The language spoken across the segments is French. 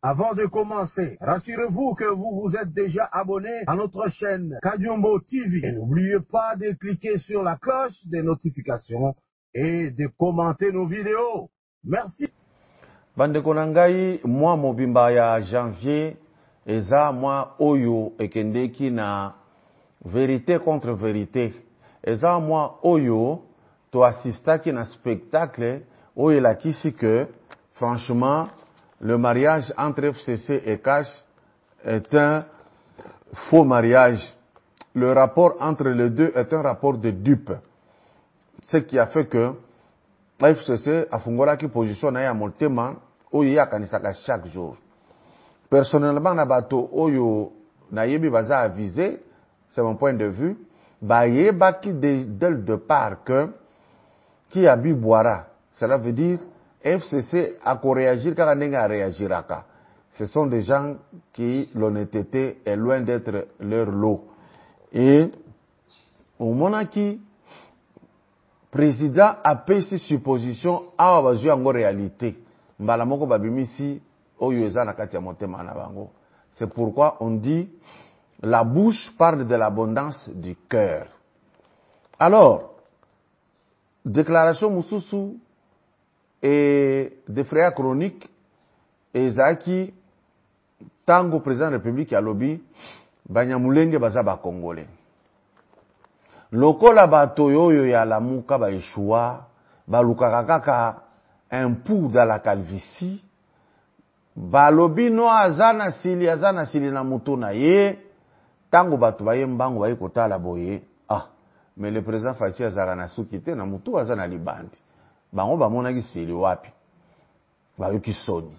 Avant de commencer, rassurez-vous que vous vous êtes déjà abonné à notre chaîne Kadiombo TV. Et n'oubliez pas de cliquer sur la cloche des notifications et de commenter nos vidéos. Merci. Bandeko nangai, moi mobimba ya janvier, eza moi oyo ekendeki na vérité contre vérité. Eza moi oyo to assistaki na spectacle oyo lakisi que franchement le mariage entre FCC et Cash est un faux mariage. Le rapport entre les deux est un rapport de dupe. Ce qui a fait que FCC a fungolaki position na ya motema oyo ya kanisaka chaque jour. Personnellement na bato oyo na yebi baza avisé, c'est mon point de vue, ba yebaki dès le départ que qui a bu boira. Cela veut dire FCC a réagir car a réagiraka. Ce sont des gens qui l'honnêteté est loin d'être leur lot. Et au moment qui président a pris ses suppositions à bazu en réalité. Mbala moko babimisi oyo eza na kati ya motema na bango. C'est pourquoi on dit la bouche parle de l'abondance du cœur. Alors, déclaration mususu et des frères chroniques et Zaki tango président de la République ya lobi banyamulenge baza ba congolais. Lokola bato yoyo ya lamuka ba eshua balukaka kaka un pou dans la calvitie balobi no azana sili na mutu na ye tango bato baye mbango baye kotala boye mais le président Fachi azaka na suki te na mutu azana libandi bango bamonaki sili wapi bayoki soni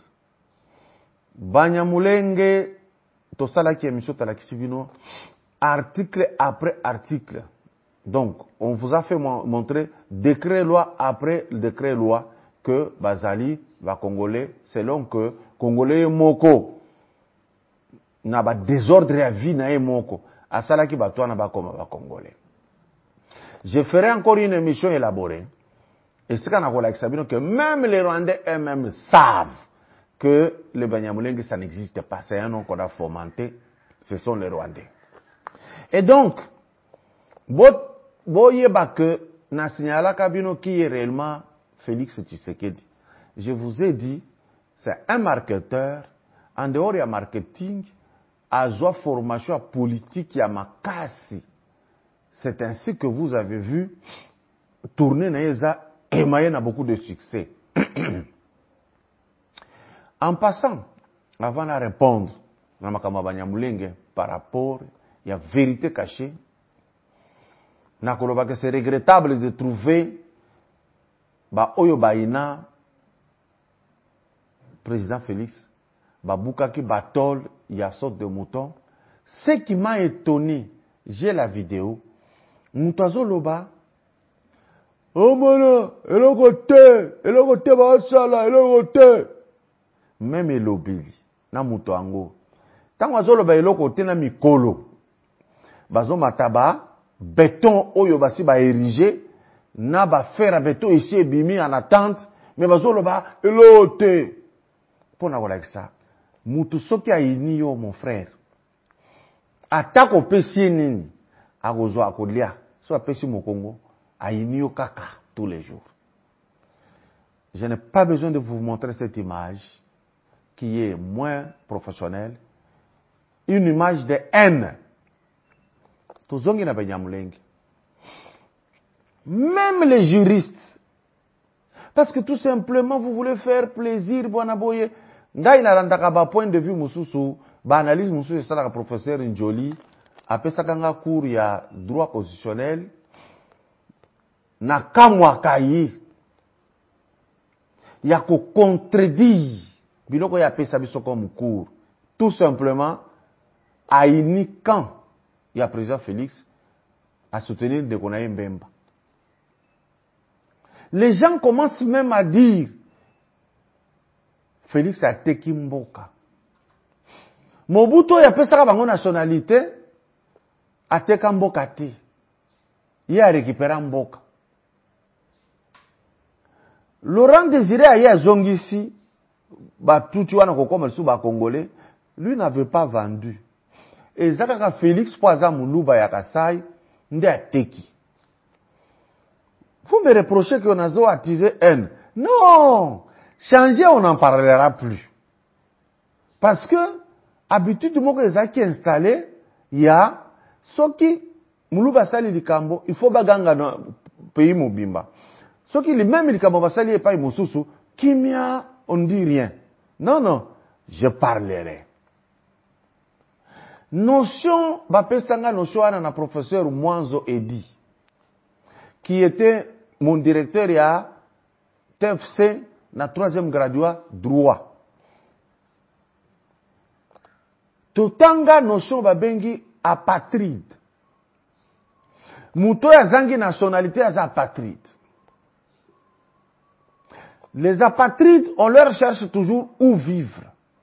banyamulenge tosalaki émission talakisi bino article après article. Donc, on vous a fait montrer décret-loi après décret-loi que Bazali va Congolais, selon que Congolais moko n'a pas désordre à vie na moko, à cela qui va toi n'a pas comme va Congolais. Je ferai encore une émission élaborée. Et ce qu'on a avec Sabino que même les Rwandais eux-mêmes savent que le Banyamulenge ça n'existe pas, c'est un nom qu'on a fomenté, ce sont les Rwandais. Et donc, boyeba que na signala kabino qui est réellement Félix Tshisekedi. Je vous ai dit, c'est un marketeur, en dehors du marketing, a une formation politique ya makasi. C'est ainsi que vous avez vu tourner Naeza émaillé na beaucoup de succès. En passant, avant de répondre, na makambo Banyamulenge par rapport à la vérité cachée, nakoloba que c'est regrettable de trouver oyo baina président Félix babukaki batol ya sorte de mouton. Ce qui m'a étonné, j'ai la vidéo, mutazo loba mona eloko te basala eloko te même elobeli na muto ango tango azoloba eloko te na mikolo bazo mataba béton oyo basi ba érigé na ba fer à béton ici ebimi en attente mais bazolo ba elote pona kola ça mutu soki ayini yo mon frère atako pesi nini agozo akolia so apesi mokongo ayini yo kaka tous les jours. Je n'ai pas besoin de vous montrer cette image qui est moins professionnelle, une image de haine. Tozongi na Banyamulenge. Même les juristes. Parce que tout simplement, vous voulez faire plaisir, Boanaboye. Ngai na randaka ba point de vue mususu, ba analyse mususu salaka professeur Njoli, apesaka nga cours ya droit constitutionnel, na kamwa kayi, ya ko contredire, biloko ya pesa biso comme cours. Tout simplement, aini quand il y a président Félix à soutenir de Konaye Mbemba. Les gens commencent même à dire Félix a teki mboka. Mobutu ya pesaka bango nationalité a teka mboka te. Il a récupéré mboka. Laurent Désiré a zongisi Congolais, lui n'avait pas vendu. Et Zakaka Félix Poaza Moulouba Yakasai, Teki. Vous me reprochez qu'on a attisé haine. Non! Changer, on n'en parlera plus. Parce que, habitude du mot que les qui installé, il y a, ce qui, Moulouba Sali Likambo, il faut baganga dans pays Mobimba. Ce qui, même Likambo Basali et pas Moussoussou, Kimia, on ne dit rien. Non, non, je parlerai. Notion, Bapesanga notion à professeur Mwanzo Edi, qui était mon directeur à TFC, na 3e graduat droit. Totanga notion babengi apatride. Muto ya zangi nationalité ya apatride. Les apatrides, on leur cherche toujours où vivre.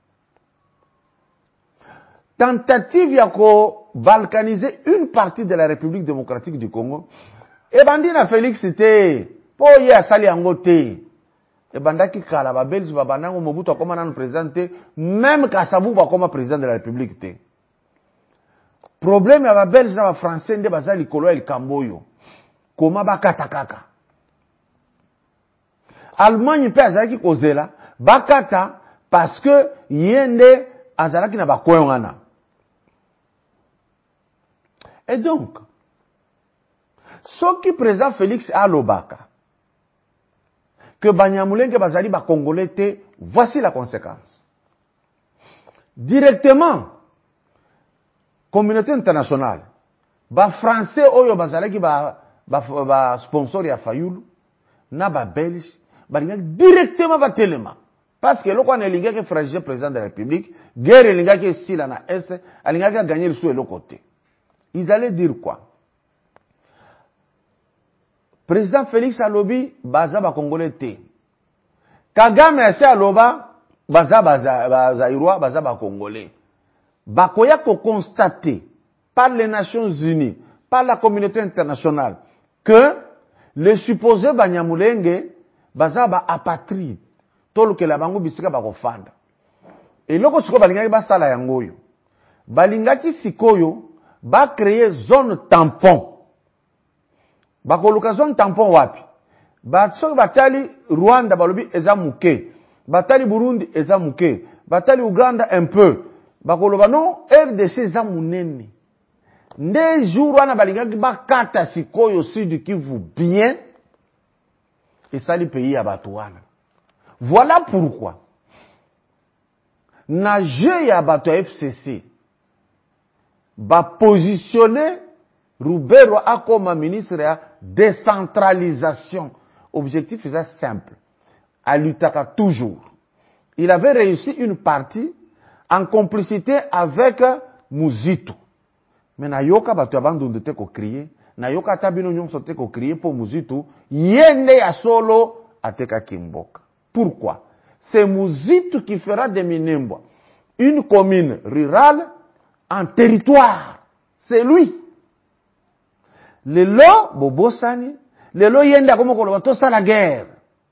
Tentative ya ko balkaniser une partie de la République démocratique du Congo. Et bandina Félix c'était po ye asali yango te. Et bandaki kala ba Belge ba banango Mobutu akoma nan président même Kasavu ba koma président de la République te. Problème ya ba Belge na ba français nde bazali kolo el Kamboyo. Koma ba katakaka. Allemagne pe azaki kozela bakata parce que yende azalaki na ba koyongana. Et donc, ce qui présente Félix Alobaka, que Banyamulenge Bazali ba Congolais te, voici la conséquence. Directement, communauté internationale, ba français oyo bazali ki ba sponsor ya Fayulu, na ba belge, ba directement ba telema. Parce que l'on a l'ingé qui fragile président de la République, guerre l'ingé qui est ici là na est, l'ingé qui a gagné le sous et l'autre côté. Ils allaient dire quoi? Président Félix Alobi, baza ba Congolais te. Kagame ase aloba, baza Irwa, baza ba Congolais. Bakoya ko constater par les Nations Unies, par la communauté internationale, que les supposés Banyamulenge, baza ba apatride. Tolo ke la bango bisika ba kofanda. Et loko siko balingaki ba sala yangoyo. Balingaki sikoyo, ba créer zone tampon. Ba koluka zone tampon wapi. Ba so batali Rwanda balobi eza muke. Batali Burundi eza muke. Batali Uganda un peu. Ba koloba non RDC eza munene. Nde jour wana balingaki ba kata sikoyo Sud Kivu bien. Et ça li pays ya batuana. Voilà pourquoi. Na je ya bato FCC. Va positionner Roubero a comme ministre de décentralisation. Objectif est simple. À l'Utaka toujours. Il avait réussi une partie en complicité avec Muzitu. Mais na yoka batu abandonne te ko crier. Na yoka tabino nyonso te ko crier pour Muzitu. Yende ya solo ateka kimboka. Pourquoi? C'est Muzitu qui fera de Minembwa une commune rurale en territoire. C'est lui. Le lo, bobo sani, le lo yenda comme on va ça la guerre.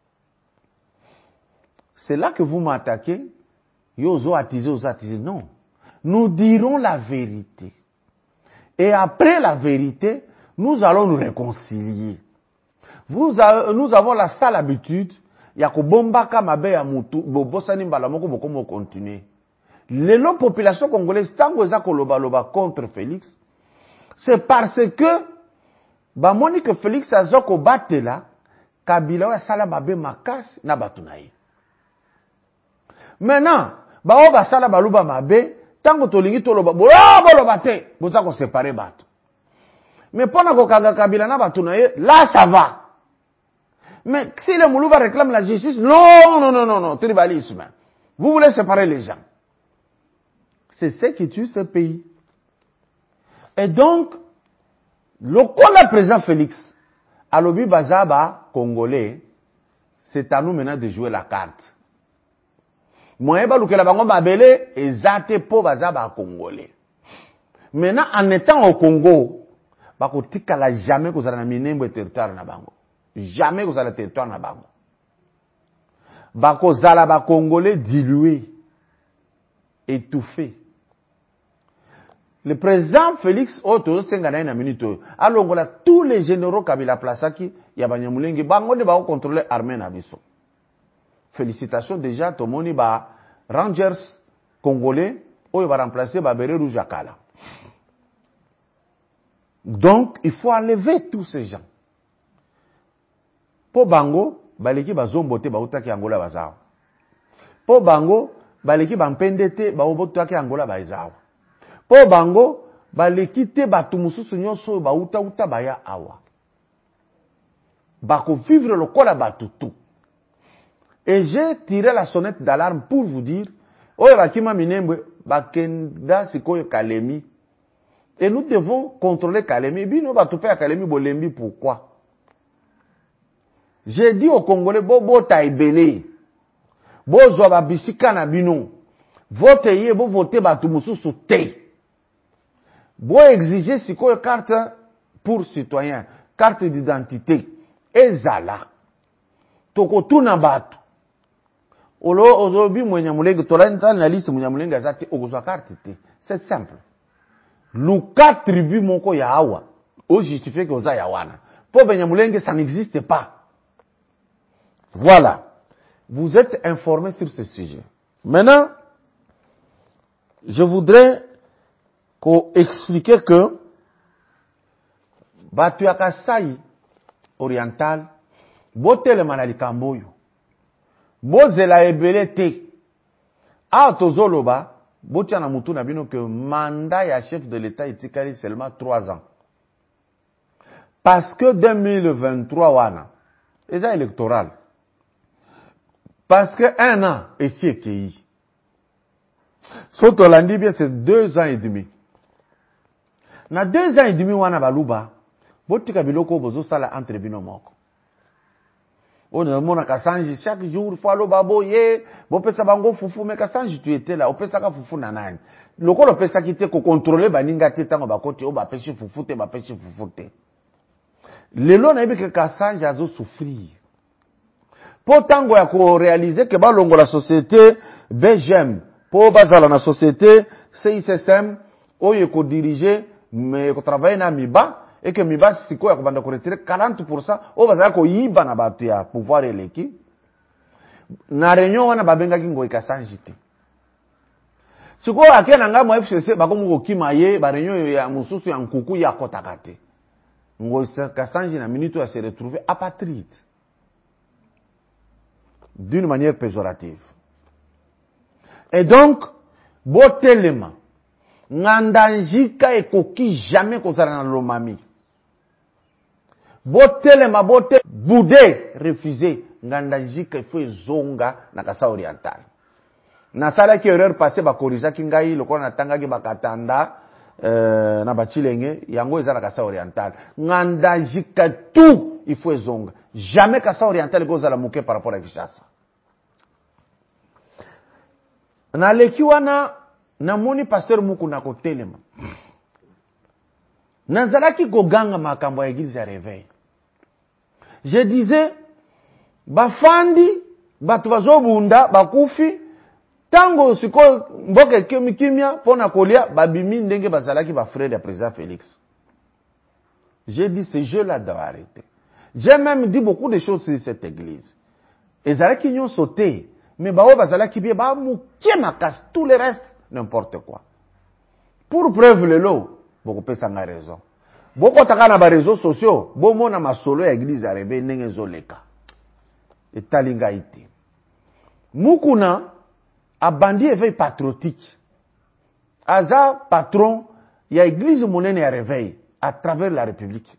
C'est là que vous m'attaquez. Yozo attisé. Non. Nous dirons la vérité. Et après la vérité, nous allons nous réconcilier. Nous avons la sale habitude, ya ko bombaka mabe ya mutu, bobo sani mbala moko bokomo continuer. Les population congolaise, tango eza koloba contre Félix, c'est parce que, bamoni que Félix azoko batela, Kabila wa sala babe makasi na batunaye. Maintenant, ba sala baluba mabe, tango tolingi toloba, boloba te, boza ko séparer bato. Mais pendant ko kaga Kabila na batunaye, là ça va. Mais si le Moulouba réclame la justice, non, tribalisme. Vous voulez séparer les gens. C'est ce qui tue ce pays. Et donc, le président Félix, Alobi Bazaba, Congolais, c'est à nous maintenant de jouer la carte. Moi, je la bango babele, ezate po Bazaba Congolais. Maintenant, en étant au Congo, bakotika la jamais que vous allez Minembwe territoire na bango. Jamais que vous allez territoire na bango. bakozala ba Congolais dilués, étouffés. Le président Félix Oto sengana na minute alongola tous les généraux Kabila Plasaki ya Banyamulenge bango de ba contrôler armée na biso. Félicitations déjà tomoni ba Rangers congolais oyo va remplacer ba Beret Rouge à Kala. Donc il faut enlever tous ces gens. Po bango baleki bazombote ba utaki Angola bazao. Po bango baleki bampendete ba obotaki Angola bazao. Po bango baleki te batu mususu nyonso ba uta baya awa. Bako vivre le kola batutu. Et j'ai tiré la sonnette d'alarme pour vous dire, oye bakima minembwe bakenda sikoyo Kalemi. Et nous devons contrôler Kalemi. Bino batupe ya Kalemi bolembi pourquoi? J'ai dit aux Congolais bobo taibele. Bozo ba bisika na bino. Vote ye bo voter batu mususu te. Bo exiger sikoyo carte pour citoyen, carte d'identité. Ezala. Toko tuna batu. Olo ozobi Munyamulenge tolanta na liste Munyamulenge azate ogozwa carte te. C'est simple. Luka tribu moko ya awa o justifie que oza ya wana. Po Munyamulenge ça n'existe pas. Voilà. Vous êtes informés sur ce sujet. Maintenant, je voudrais expliquer que batu ya Kasai oriental botele manali kamboyo. Bozela ebele te. A tozoloba, botia na mutu na bino que mandat ya chef de l'État etikali seulement 3 ans. Parce que 2023 wana, eza électoral. Parce que 1 an, esi ekei. Soto landi bien c'est 2 ans et demi. Na 2 ans et demi wana baluba, botika biloko bozo sala entre bino moko. On a mon Kassanji chaque jour fois lo babo ye bo pesa bango fufu mais Kassanji tu étais là o pesa ka fufu na nani loko lo pesa kite ko contrôler baninga te tango bakoti o ba pêcher fufu te ba pêcher fufu te lelo na yebike Kassanji azo souffrir po tango ya ko réaliser que ba longo la société BGM po bazala na société CICSM oyo ko diriger mais ko travailler na miba et que miba siko ya kubanda ko retirer 40% o bazala ko yiba na batu ya pouvoir eleki na réunion wana babengaki ngoi Kassanji te siko akena ngamo FCC bakomo ko kimaye ba réunion ya mususu ya nkuku ya kotakate ngoi Kassanji na minute ya se retrouver apatride d'une manière péjorative. Et donc botelema ngandanjika ekoki jamais kozala na lomami. Botelema bote boudé refusé ngandanjika il faut zonga na Kasa oriental. Na sala ki erreur passé ba korija ki ngai lokola na tangaki bakatanda na bachilenge yango eza na Kasa oriental. Ngandanjika tout il faut zonga. Jamais Kasa oriental kozala muke par rapport à Kinshasa. Na leki wana na moni pasteur muku na kotelema. Nazalaki koganga makambo ya église ya réveil. Je disais, bafandi, batu bazobunda, bakufi, tango siko mboke kimia, pona kolia, babimi ndenge bazalaki ba frère de président Félix. J'ai dit, ce jeu-là doit arrêter. J'ai même dit beaucoup de choses sur cette église. Et zalaki nyon sauté, mais bao bazalaki bien, ba mouké makas, tout le reste, n'importe quoi. Pour preuve le lot, beaucoup pe sanga raison. Boko takana ba réseaux sociaux, bomo na masolo ya église ya rebe ndenge zoleka. Etalinga ite. Mukuna abandi éveil patriotique. Aza patron ya église monene ya réveil à travers la République.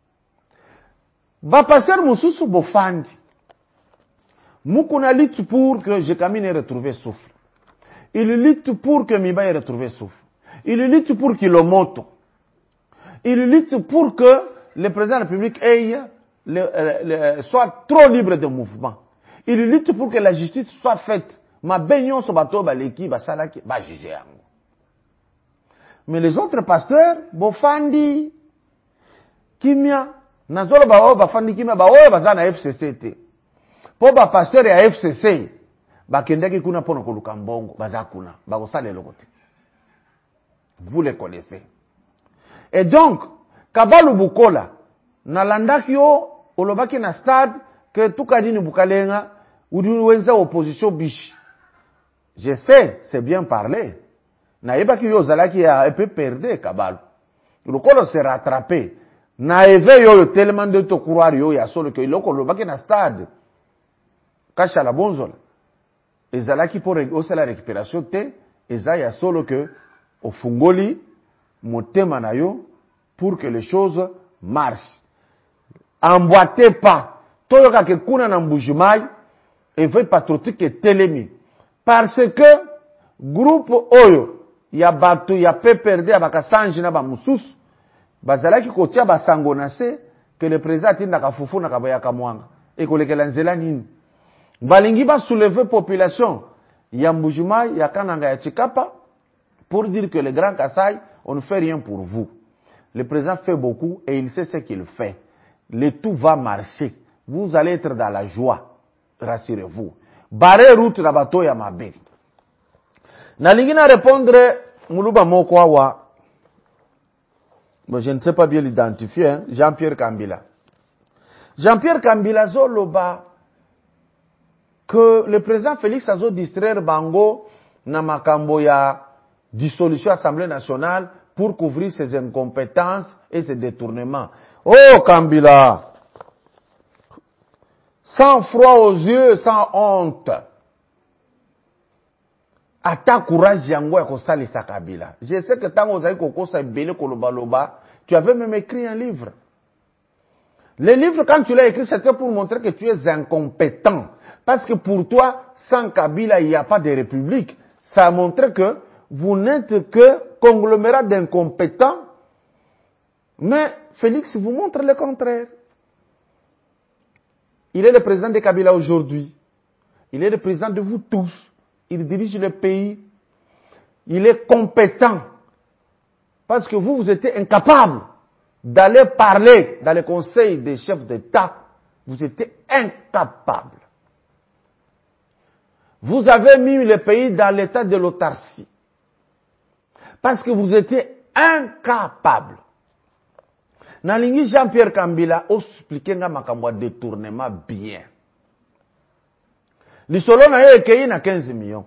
Ba pasteur mususu bofandi. Mukuna lutte pour que Jekamine ait retrouvé souffle. Il lutte pour que Miba ait retrouvé souffle. Il lutte pour Kilomoto. Il lutte pour que le président de la République soit trop libre de mouvement. Il lutte pour que la justice soit faite. Ma baignon so bato baleki basalaki ba juger yango. Mais les autres pasteurs bofandi kimia nazolo ba bafandi kimia ba oyo bazana FCCT. Po ba pasteur ya FCC, bakendaki kuna pono koluka mbongo, baza kuna, bakosala lokote. Vous les connaissez. Et donc, Kabalu Bukola, nalandaki yo, olobaki na stade, que tout kadini bukalenga, ou wenza opposition biche. Je sais, c'est bien parlé. Na ebaki yo zalaki a un peu perdu Kabalu. Lukolo s'est rattrapé. Na eve yo tellement de to courir yo ya solo que iloko olobaki na stade. Kasha la bonzola. Ezalaki pour la récupération te, eza ya solo que au fungoli motema na yo pour que les choses marchent. Emboîtez pas. Toyoka ke kuna na mbujimai éveil patriotique et telemi. Parce que groupe oyo ya batu ya PPRD ya bakasanji na ba mususu bazalaki kotia basango na se que le président atinda kafufu na kabaya kamwanga e kolekela nzela nini balingi ba soulever population ya mbujimai ya kananga ya Chikapa pour dire que le Grand Kassai, on ne fait rien pour vous. Le président fait beaucoup et il sait ce qu'il fait. Le tout va marcher. Vous allez être dans la joie. Rassurez-vous. Barrez route na bato ya mabe. Nalingi na répondre Muluba Mokwawa. Bon, je ne sais pas bien l'identifier. Hein? Jean-Pierre Kambila. Jean-Pierre Kambila zoloba que le président Félix Azo distraire Bango na makambo ya dissolution de l'Assemblée nationale pour couvrir ses incompétences et ses détournements. Oh, Kambila! Sans froid aux yeux, sans honte. Ata courage yango ya kosalisa Kabila. Je sais que tant ozali kokosa ebele kolobaloba, tu avais même écrit un livre. Le livre, quand tu l'as écrit, c'était pour montrer que tu es incompétent. Parce que pour toi, sans Kabila, il n'y a pas de république. Ça a montré que vous n'êtes que conglomérat d'incompétents. Mais Félix vous montre le contraire. Il est le président de Kabila aujourd'hui. Il est le président de vous tous. Il dirige le pays. Il est compétent. Parce que vous étiez incapable d'aller parler dans le conseil des chefs d'État. Vous étiez incapable. Vous avez mis le pays dans l'état de l'autarcie. Parce que vous étiez incapable. Nalingi Jean-Pierre Kambila expliqué nga makambo détournement bien. L'isolo na yo ekei na 15 millions.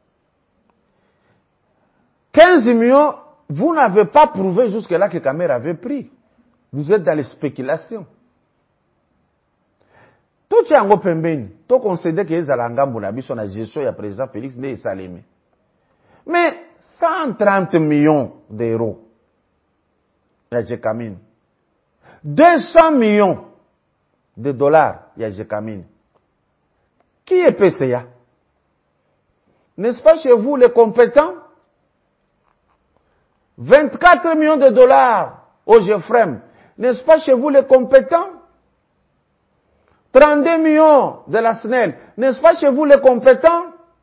15 millions, vous n'avez pas prouvé jusque-là que Kamer avait pris. Vous êtes dans les spéculations. Tout yango pembeni, to concédé que ezala ngambo na biso na gestion ya président Félix nde esalemi. Mais 130 millions d'euros. Ya Jekamine. 200 millions de dollars. Ya Jekamine. Qui est PCA? N'est-ce pas chez vous les compétents? 24 millions de dollars au GFREM. N'est-ce pas chez vous les compétents? 32 millions de la SNEL. N'est-ce pas chez vous les compétents?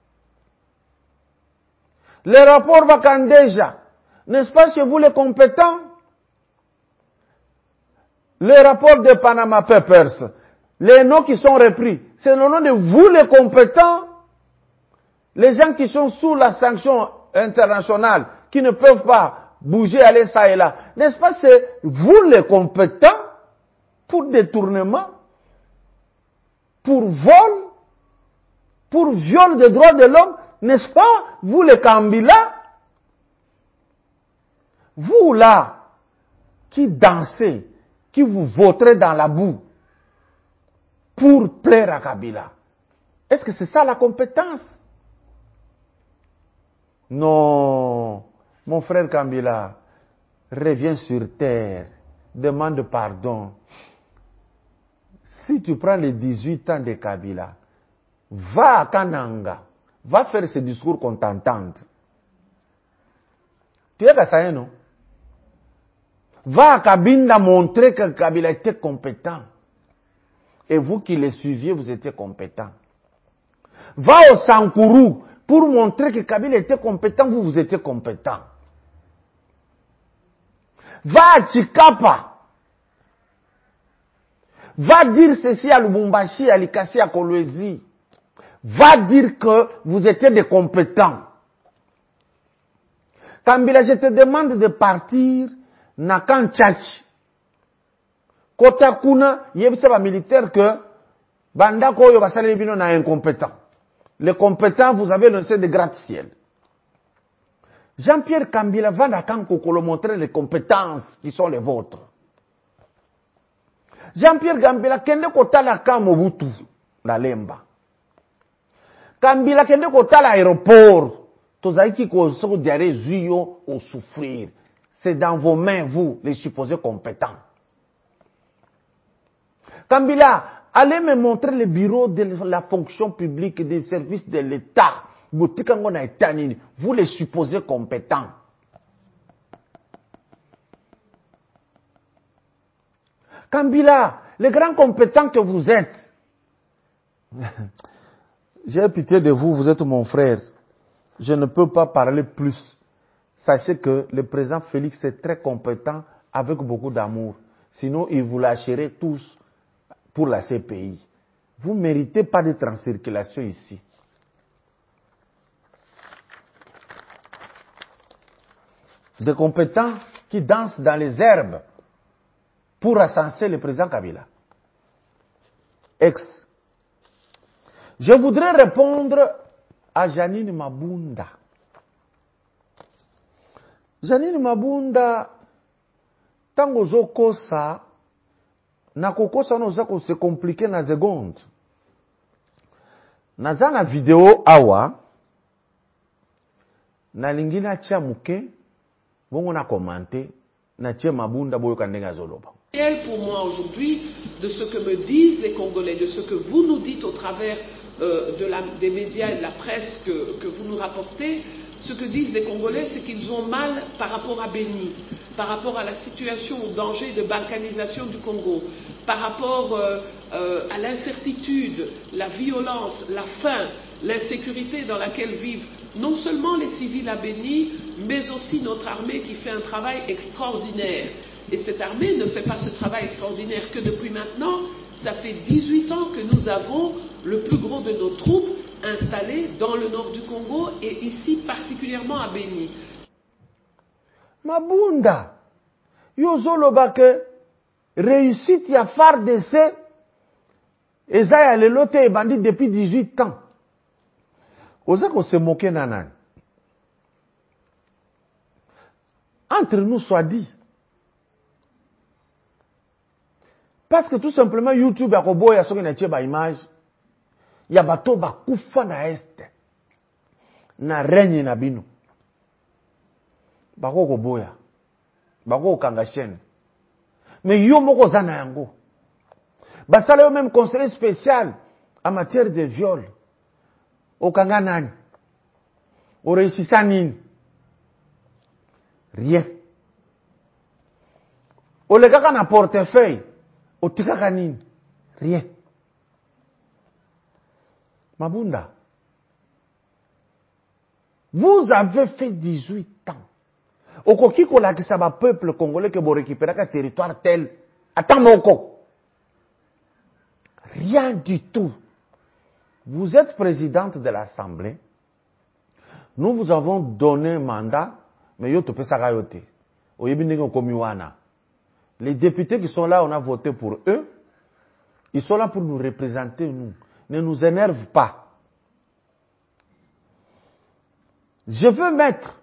Les rapports Bakandeja. N'est-ce pas chez vous les compétents? Les rapports de Panama Papers. Les noms qui sont repris. C'est le nom de vous les compétents. Les gens qui sont sous la sanction internationale, qui ne peuvent pas bouger, aller ça et là. N'est-ce pas c'est vous les compétents pour détournement, pour vol, pour viol des droits de l'homme? N'est-ce pas vous les Kambila? Vous là, qui dansez, qui vous voterez dans la boue pour plaire à Kabila. Est-ce que c'est ça la compétence? Non, mon frère Kambila, reviens sur terre, demande pardon. Si tu prends les 18 ans de Kabila, va à Kananga, va faire ce discours qu'on t'entende. Tu es Kassaye, non? Va à Kabinda montrer que Kabila était compétent. Et vous qui les suiviez, vous étiez compétent. Va au Sankourou pour montrer que Kabila était compétent, vous étiez compétent. Va à Chikapa. Va dire ceci à Lubumbashi, à Likasi, à Kolwezi. Va dire que vous étiez des compétents. Kambila, je te demande de partir na Kanchachi. Kota kuna, yebisa ba militaire que bandako yo basale bino na incompétent. Les compétents, vous avez lancé de gratte-ciel. Jean-Pierre Kambila va na Kankokolo montrer les compétences qui sont les vôtres. Jean-Pierre Kambila kende kotala ka Mobutu na Lemba. Kambila kende kotala aéroport. Tozaiki ko so diare zuyo au souffrir. C'est dans vos mains, vous, les supposés compétents. Kambila, allez me montrer le bureau de la fonction publique et des services de l'État. Vous les supposez compétents. Kambila, les grands compétents que vous êtes, j'ai pitié de vous, vous êtes mon frère. Je ne peux pas parler plus. Sachez que le président Félix est très compétent avec beaucoup d'amour. Sinon, il vous lâcherait tous pour la CPI. Vous ne méritez pas d'être en circulation ici. Des compétents qui dansent dans les herbes pour ascenser le président Kabila. Ex. Je voudrais répondre à Janine Mabunda. Janine Mabunda, tango zokosa, na kokosa no zako se compliqué na seconde. Naza na vidéo awa, na lingina tia muke, bongo na commenté, na tia Mabunda boyo kandenga zoloba. Pour moi aujourd'hui, de ce que me disent les Congolais, de ce que vous nous dites au travers des médias et de la presse que vous nous rapportez, ce que disent les Congolais, c'est qu'ils ont mal par rapport à Béni, par rapport à la situation au danger de balkanisation du Congo, par rapport à l'incertitude, la violence, la faim, l'insécurité dans laquelle vivent non seulement les civils à Béni, mais aussi notre armée qui fait un travail extraordinaire. Et cette armée ne fait pas ce travail extraordinaire que depuis maintenant. Ça fait 18 ans que nous avons le plus gros de nos troupes installées dans le nord du Congo et ici particulièrement à Béni. Mabunda, yozoloba ke réussite ya FARDC eza ya lelo te ebandi depuis 18 ans. Oza ko se moquer nanan. Entre nous soit dit. Parce que tout simplement YouTube a koboya soki na tie ba image ya bato ba kufa na este na renye na bino bako koboya bako kanga chaîne mais yo moko zana yango basala yo même conseiller spécial en matière de viol au kanga nani au réussissa nini rien au le kaka na portefeuille otikaka nini? Rien. Mabunda, vous avez fait 18 ans. Okoki kolakisa ba peuple congolais que vous récupérez un territoire tel. Attends moko. Rien du tout. Vous êtes présidente de l'Assemblée. Nous vous avons donné un mandat, mais yo tope sagayote. Oyebindenge komiwana. Les députés qui sont là, on a voté pour eux. Ils sont là pour nous représenter, nous. Ne nous énerve pas. Je veux mettre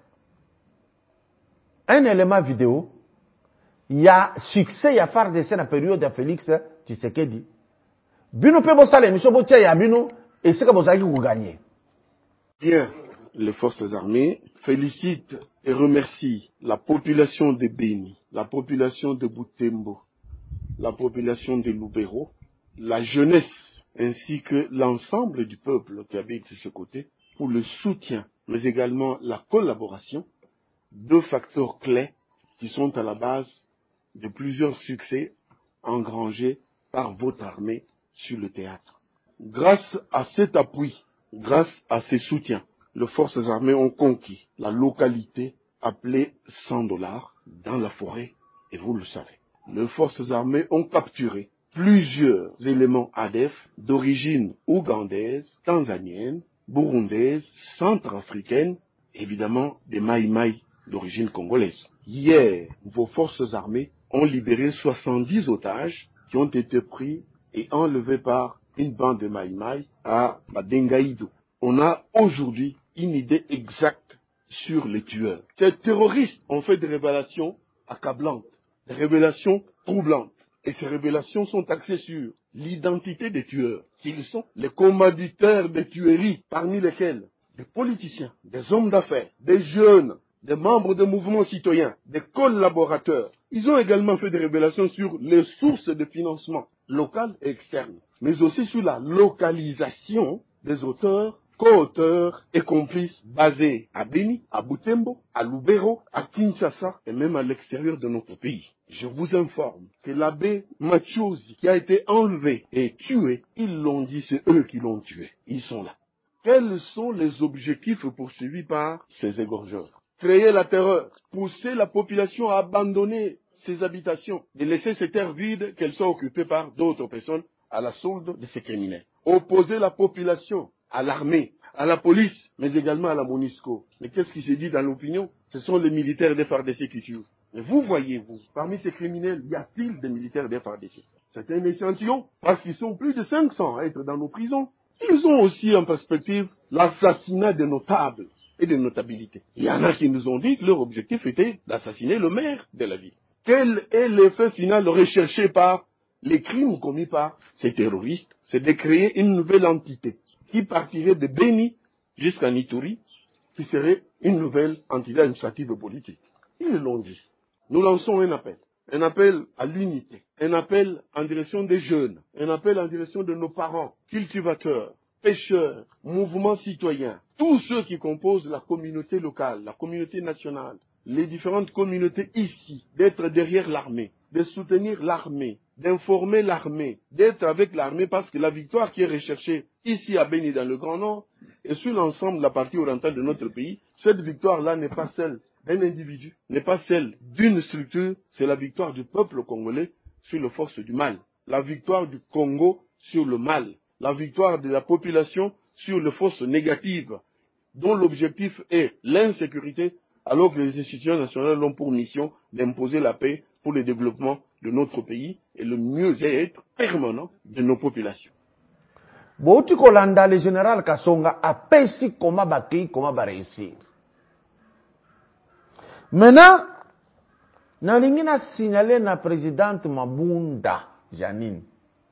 un élément vidéo. Il y a succès, il y a FARDC dans la période de Félix Tshisekedi. Bino pe bosale, monsieur Botia ya bino, et c'est que vous avez gagné. Bien, les forces armées félicitent et remercient la population de Béni, la population de Butembo, la population de Lubero, la jeunesse, ainsi que l'ensemble du peuple qui habite de ce côté, pour le soutien, mais également la collaboration, deux facteurs clés qui sont à la base de plusieurs succès engrangés par votre armée sur le théâtre. Grâce à cet appui, grâce à ces soutiens, les forces armées ont conquis la localité appelée $100 dans la forêt, et vous le savez. Les forces armées ont capturé plusieurs éléments ADF d'origine ougandaise, tanzanienne, burundaise, centrafricaine, évidemment des Maï-Maï d'origine congolaise. Hier, vos forces armées ont libéré 70 otages qui ont été pris et enlevés par une bande de Maï-Maï à Madengaïdo. On a aujourd'hui une idée exacte sur les tueurs. Ces terroristes ont fait des révélations accablantes, des révélations troublantes. Et ces révélations sont axées sur l'identité des tueurs, qu'ils sont les commanditaires des tueries, parmi lesquels des politiciens, des hommes d'affaires, des jeunes, des membres de mouvements citoyens, des collaborateurs. Ils ont également fait des révélations sur les sources de financement locales et externes, mais aussi sur la localisation des auteurs, co-auteurs et complices basés à Beni, à Butembo, à Lubero, à Kinshasa et même à l'extérieur de notre pays. Je vous informe que l'abbé Machozi qui a été enlevé et tué, ils l'ont dit, c'est eux qui l'ont tué. Ils sont là. Quels sont les objectifs poursuivis par ces égorgeurs? Créer la terreur, pousser la population à abandonner ses habitations, de laisser ces terres vides, qu'elles soient occupées par d'autres personnes à la solde de ces criminels. Opposer la population à l'armée, à la police, mais également à la MONUSCO. Mais qu'est-ce qui se dit dans l'opinion? Ce sont les militaires des FARDC qui tuent. Mais vous voyez-vous, parmi ces criminels, y a-t-il des militaires des FARDC? C'est un échantillon, parce qu'ils sont plus de 500 à être dans nos prisons. Ils ont aussi en perspective l'assassinat de notables et de notabilités. Il y en a qui nous ont dit que leur objectif était d'assassiner le maire de la ville. Quel est l'effet final recherché par les crimes commis par ces terroristes? C'est de créer une nouvelle entité qui partirait de Beni jusqu'à Ituri, qui serait une nouvelle entité administrative politique. Ils l'ont dit. Nous lançons un appel à l'unité, un appel en direction des jeunes, un appel en direction de nos parents, cultivateurs, pêcheurs, mouvements citoyens, tous ceux qui composent la communauté locale, la communauté nationale, les différentes communautés ici, d'être derrière l'armée, de soutenir l'armée, d'informer l'armée, d'être avec l'armée parce que la victoire qui est recherchée ici à Beni dans le Grand Nord et sur l'ensemble de la partie orientale de notre pays, cette victoire-là n'est pas celle d'un individu, n'est pas celle d'une structure, c'est la victoire du peuple congolais sur les forces du mal, la victoire du Congo sur le mal, la victoire de la population sur les forces négatives, dont l'objectif est l'insécurité, alors que les institutions nationales ont pour mission d'imposer la paix pour le développement de notre pays et le mieux-être permanent de nos populations. Bouti kolanda le général Kasonga a pesi comment baki, comment ba réussir. Maintenant, nalingi na signaler na présidente Mabunda, Janine.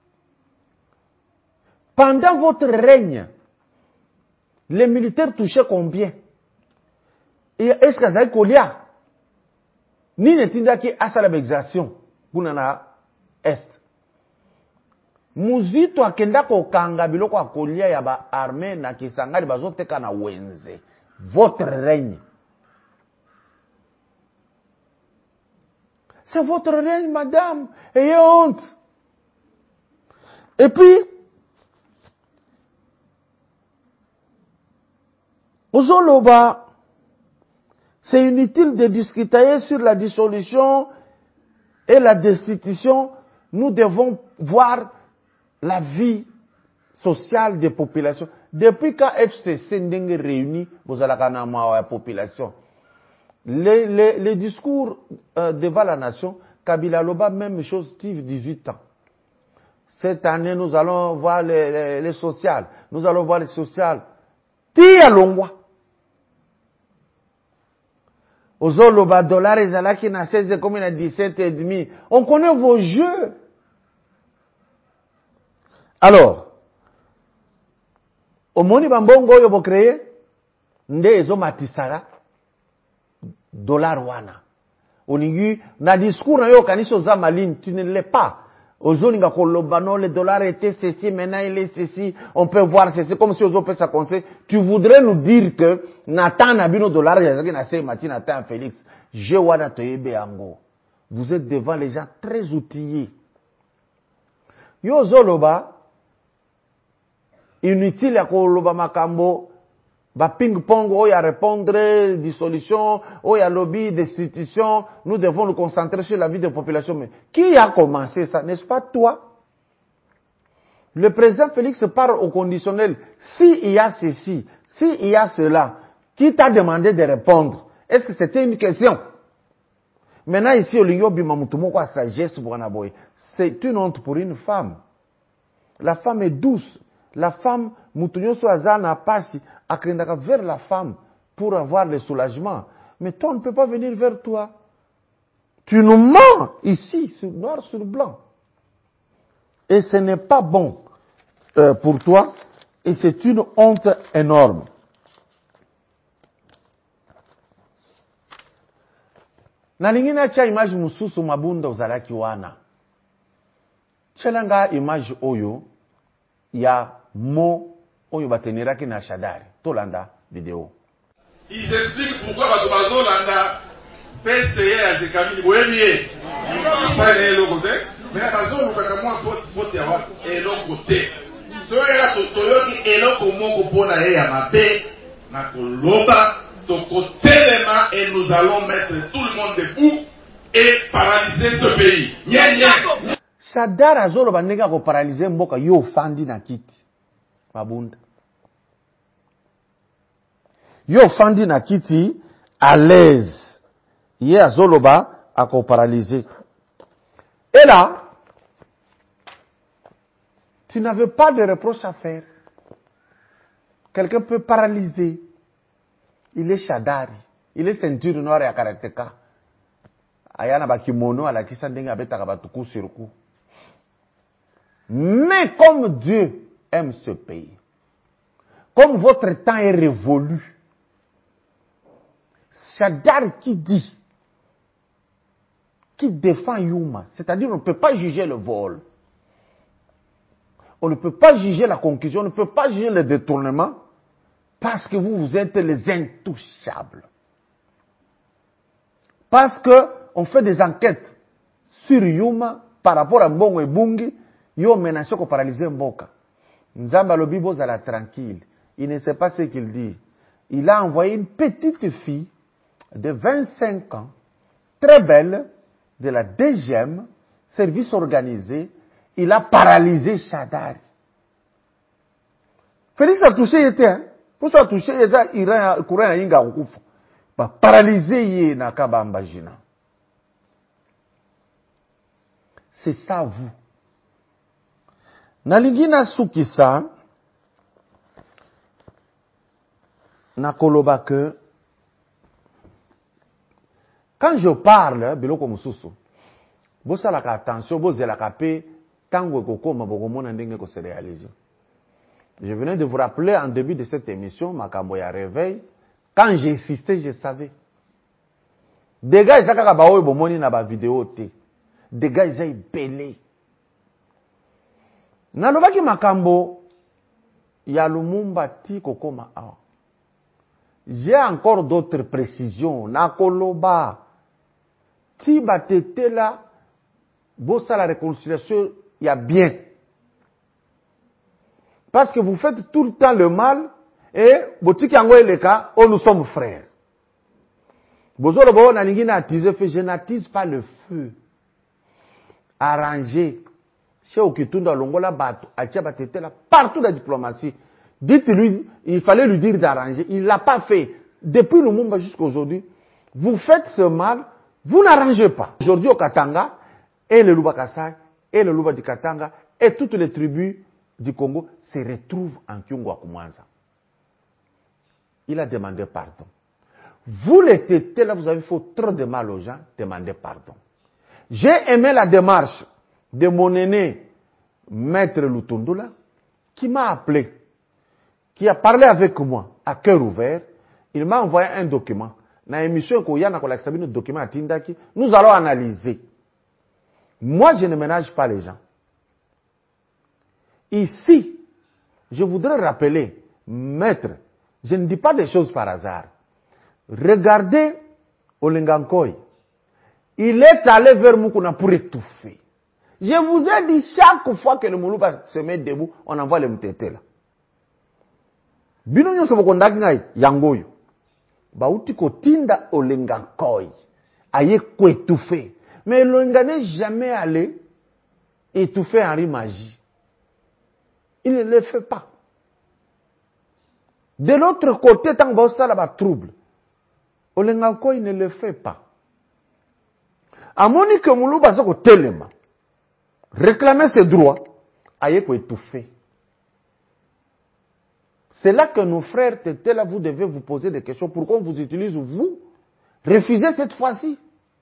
Pendant votre règne, les militaires touchaient combien? Et est-ce que ça a colia? Ni netinda ki asa la vexation, kuna est. Muzito akenda ko kanga biloko akolia ya ba armée na kisangari bazoteka na wenze. Votre règne. C'est votre règne, madame. Ayez honte. Et puis, Ozoloba, c'est inutile de discuter sur la dissolution et la destitution. Nous devons voir la vie sociale des populations. Depuis quand FCC n'est réuni, vous allez voir la population. Les discours devant la nation, Kabila Loba, même chose, 18 ans. Cette année, nous allons voir les sociales. Nous allons voir les sociales. Tia Longwa. Ozoloba dollar ezalaki na 16 comme na 17 et demi. On connaît vos jeux. Alors, omoni bambongo oyo bo créer nde ezo matisara dollar wana. Oningi na discours na yo kanisi oza maline, tu ne l'es pas. Ozoninga koloba non, le dollar était ceci, maintenant il est ceci, on peut voir ceci, comme si ozo peut sa conseil. Tu voudrais nous dire que Nathan Nabino dollar yazaki na se mati Nathan Félix. Je wana toyebe yango. Vous êtes devant les gens très outillés. Yo zoloba inutile ya koloba makambo ba ping-pong, oh, il y a répondre, dissolution, oh, il y a lobby, destitution. Nous devons nous concentrer sur la vie des populations. Mais qui a commencé ça? N'est-ce pas toi? Le président Félix parle au conditionnel. S'il y a ceci, s'il y a cela, qui t'a demandé de répondre? Est-ce que c'était une question? Maintenant, ici, au Liyobi Mamutumo, quoi, sagesse pour Anaboy. C'est une honte pour une femme. La femme est douce. La femme, Mutunyo Soazana Pasi, a vers la femme pour avoir le soulagement. Mais toi, on ne peut pas venir vers toi. Tu nous mens ici, sur noir sur blanc. Et ce n'est pas bon pour toi. Et c'est une honte énorme. Nalingi na cha image mususu mabunda uzalaki wana. Chelanga image oyo ya mo oyo bateniraki na Shadari. Tolanda vidéo. Ils expliquent pourquoi Bato Landa PCA à Jekamini Boémié. Ça est le côté. Mais la raison nous fait moi pote ya wa et le côté. Soya toyoki et le komoko pona ya mabe na koloba. Et nous allons mettre tout le monde debout et paralyser ce pays. Nye. Shadar azolo bandenga ko paralyser mboka yo fandi na kiti. Mabunda. Yo fandi na kiti à l'aise. Ye azolo ba ako paralyser. Et là, tu n'avais pas de reproche à faire. Quelqu'un peut paralyser. Il est Shadari. Il est ceinture noire à karateka. Ayana ba kimono à la kisandenga betaka batuku sur coup. Mais comme Dieu aime ce pays, comme votre temps est révolu, Shadari qui dit, qui défend Yuma, c'est-à-dire on ne peut pas juger le vol, on ne peut pas juger la conclusion, on ne peut pas juger le détournement, parce que vous êtes les intouchables. Parce que on fait des enquêtes sur Yuma par rapport à Mbongo et Bungi, yo menacé qu'on paralyse Mboka. Nzamba Lobibo zala tranquille. Il ne sait pas ce qu'il dit. Il a envoyé une petite fille de 25 ans, très belle, de la DGM, service organisé. Il a paralysé Shadari. Félix a touché, il était, hein. Pour ça toucher, il a courant à Inga Okufu. Paralysé yé na kabamba jina. C'est ça vous. Nalingina sukisa na koloba que quand je parle biloko mususu bosa la attention boze la kapé tango kokoma bokomona ndenge ko se réaliser. Je venais de vous rappeler en début de cette émission, Makambo ya réveil, quand j'insistais, je savais. Des gars, ils ont baoui bomoni na ba vidéo te. Des gars, ils ont belé. Nalobaki Makambo ya Lumumba ti kokoma awa. J'ai encore d'autres précisions. Nakoloba ti batete la bossa la réconciliation ya bien. Parce que vous faites tout le temps le mal et botiki yango eleka, oh nous sommes frères. Bozolo bo na lingi na attiser feu, je n'attise pas le feu. Arranger. Chez Okitunda Longola Bato, Atia Batete là, partout la diplomatie. Dites-lui, il fallait lui dire d'arranger. Il l'a pas fait. Depuis le Lumumba jusqu'à aujourd'hui, vous faites ce mal, vous n'arrangez pas. Aujourd'hui au Katanga, et le Luba Kassai, et le Luba du Katanga, et toutes les tribus du Congo se retrouvent en Kyungu Akumwanza. Il a demandé pardon. Vous les tétés là, vous avez fait trop de mal aux gens, demandez pardon. J'ai aimé la démarche de mon aîné, Maître Lutundula, qui m'a appelé, qui a parlé avec moi à cœur ouvert. Il m'a envoyé un document. Dans l'émission document à Tindaki, nous allons analyser. Moi, je ne ménage pas les gens. Ici, je voudrais rappeler, maître, je ne dis pas des choses par hasard. Regardez Olengankoy. Il est allé vers Mukuna pour étouffer. Je vous ai dit chaque fois que le Moulouba se met debout, on envoie le Mtete là. Bino nyo sobo kondaki ngai yangoyo. Bauti kotinda Olengankoy. Aye ko étouffer. Mais Olenga n'est jamais allé étouffer Henri Magie. il ne le fait pas. De l'autre côté, tant que ça là trouble, Olengako il ne le fait pas. À Monique Moulouba Zoko Telema, réclamer ses droits, aïe pour étouffer. C'est là que nos frères étaient là, vous devez vous poser des questions. Pourquoi on vous utilise, vous? Refusez cette fois-ci.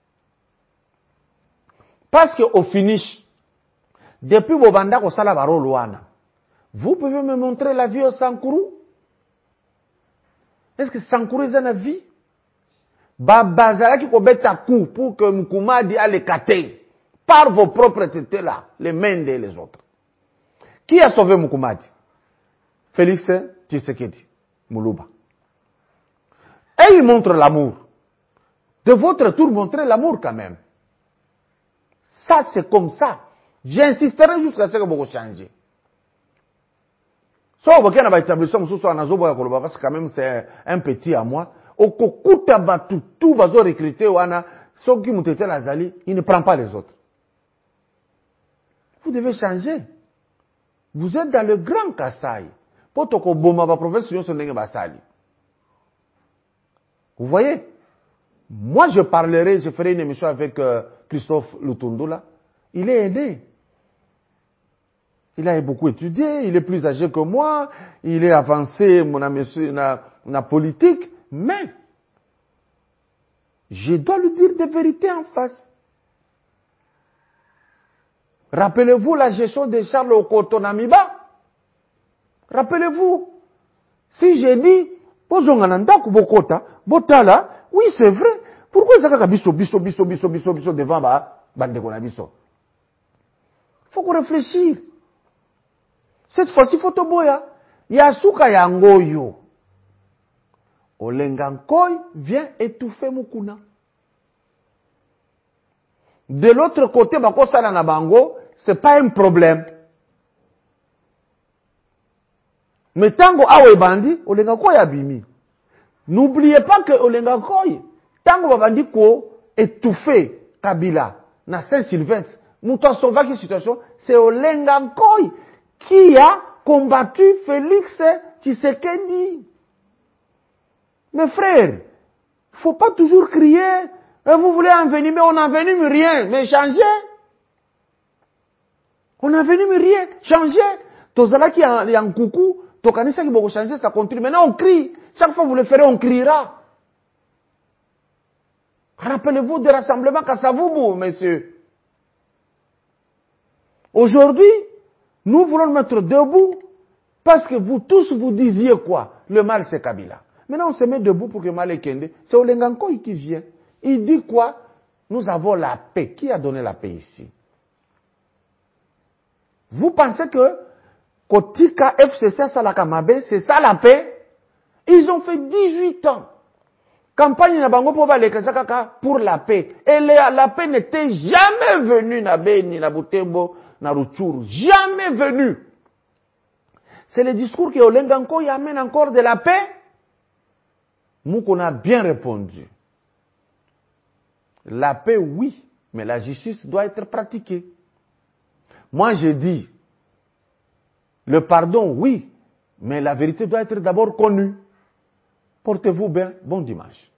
Parce qu'au finish, depuis Bobanda Kosala Baro Luana, vous pouvez me montrer la vie au Sankourou? Est-ce que Sankourou est une vie? Babazala qui commet à coup pour que Moukoumadi a les caté par vos propres tétés là, les Mende et les autres. Qui a sauvé Moukoumadi? Félix Tshisekedi, Moulouba. Et il montre l'amour. De votre tour, montrez l'amour quand même. Ça, c'est comme ça. J'insisterai jusqu'à ce que vous changiez. Sauf qu'il y a un établissement, parce que quand même c'est un petit à moi. Au kokuta batu, tout va se recruter, ceux qui m'ont été la Zali, il ne prend pas les autres. Vous devez changer. Vous êtes dans le grand Kassai. Vous voyez? Moi, je parlerai, je ferai une émission avec Christophe Lutundula. Il est aidé. Il a beaucoup étudié, il est plus âgé que moi, il est avancé, la politique, mais je dois lui dire des vérités en face. Rappelez-vous la gestion de Charles Okotonamiba? Rappelez-vous, si j'ai dit, oui, c'est vrai. Pourquoi ça biso devant Bandekonabiso? Il faut qu'on réfléchisse. Cette fois-ci, Fotoboya, Yasuka Yangoyo. Olengankoi vient étouffer Mukuna. De l'autre côté, Bakosala Nabango, c'est pas un problème. Mais tango awe bandi, Olengankoi abimi. N'oubliez pas que Olengankoi, tango bandi ko étouffer Kabila, na Saint-Sylvestre, Mouton Sauvage situation, c'est Olengankoi qui a combattu Félix Tshisekedi. Mes frères, il ne faut pas toujours crier, vous voulez envenimer, on n'envenime rien, mais changez. On n'envenime rien, changez. Tozala qui est en coucou, Tokanisa qui va changer, ça continue. Maintenant on crie, chaque fois que vous le ferez, on criera. Rappelez-vous des rassemblements Kassavoubou, messieurs. Aujourd'hui, nous voulons nous mettre debout parce que vous tous vous disiez quoi? Le mal c'est Kabila. Maintenant on se met debout pour que Malé Kende. C'est Olengankoi qui vient. Il dit quoi? Nous avons la paix. Qui a donné la paix ici? Vous pensez que Kotika FCC Salakamabe, c'est ça la paix? Ils ont fait 18 ans. Campagne Nabango pour la paix. Et la paix n'était jamais venue na Beni, na Butembo, na Rutshuru. Jamais venue. C'est le discours que Olengankoi amène encore de la paix. Nous qu'on a bien répondu. La paix, oui, mais la justice doit être pratiquée. Moi, je dis, le pardon, oui, mais la vérité doit être d'abord connue. Portez-vous bien, bon dimanche.